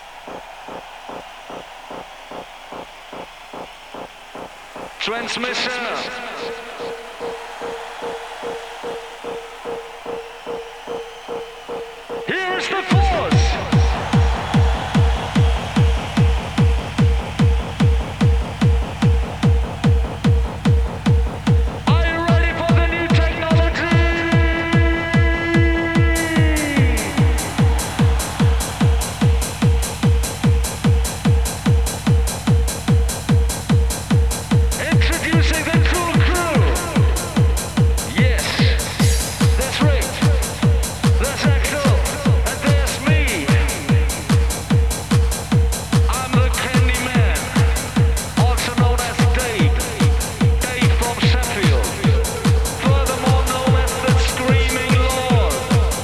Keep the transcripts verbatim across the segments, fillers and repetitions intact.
Transmission. Here's the force. Are you ready for the new technology? Introducing the Cool Crew. Yes, that's right. That's Axel, and there's me. I'm the Candy Man, also known as Dave. Dave from Sheffield. Furthermore known as the Screaming Lord.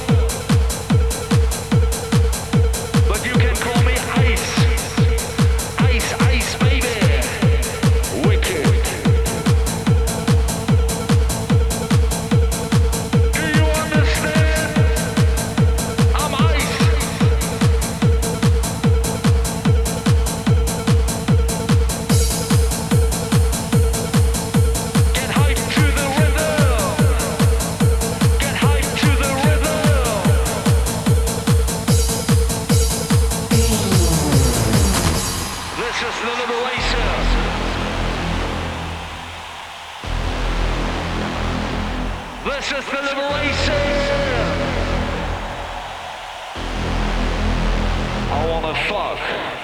But you can call me Ice. Ice, Ice, baby. Wicked. Do you understand? I'm Ice. Get hyped to the rhythm. Get hyped to the rhythm. This is the liberation. This is the liberation. I wanna fuck.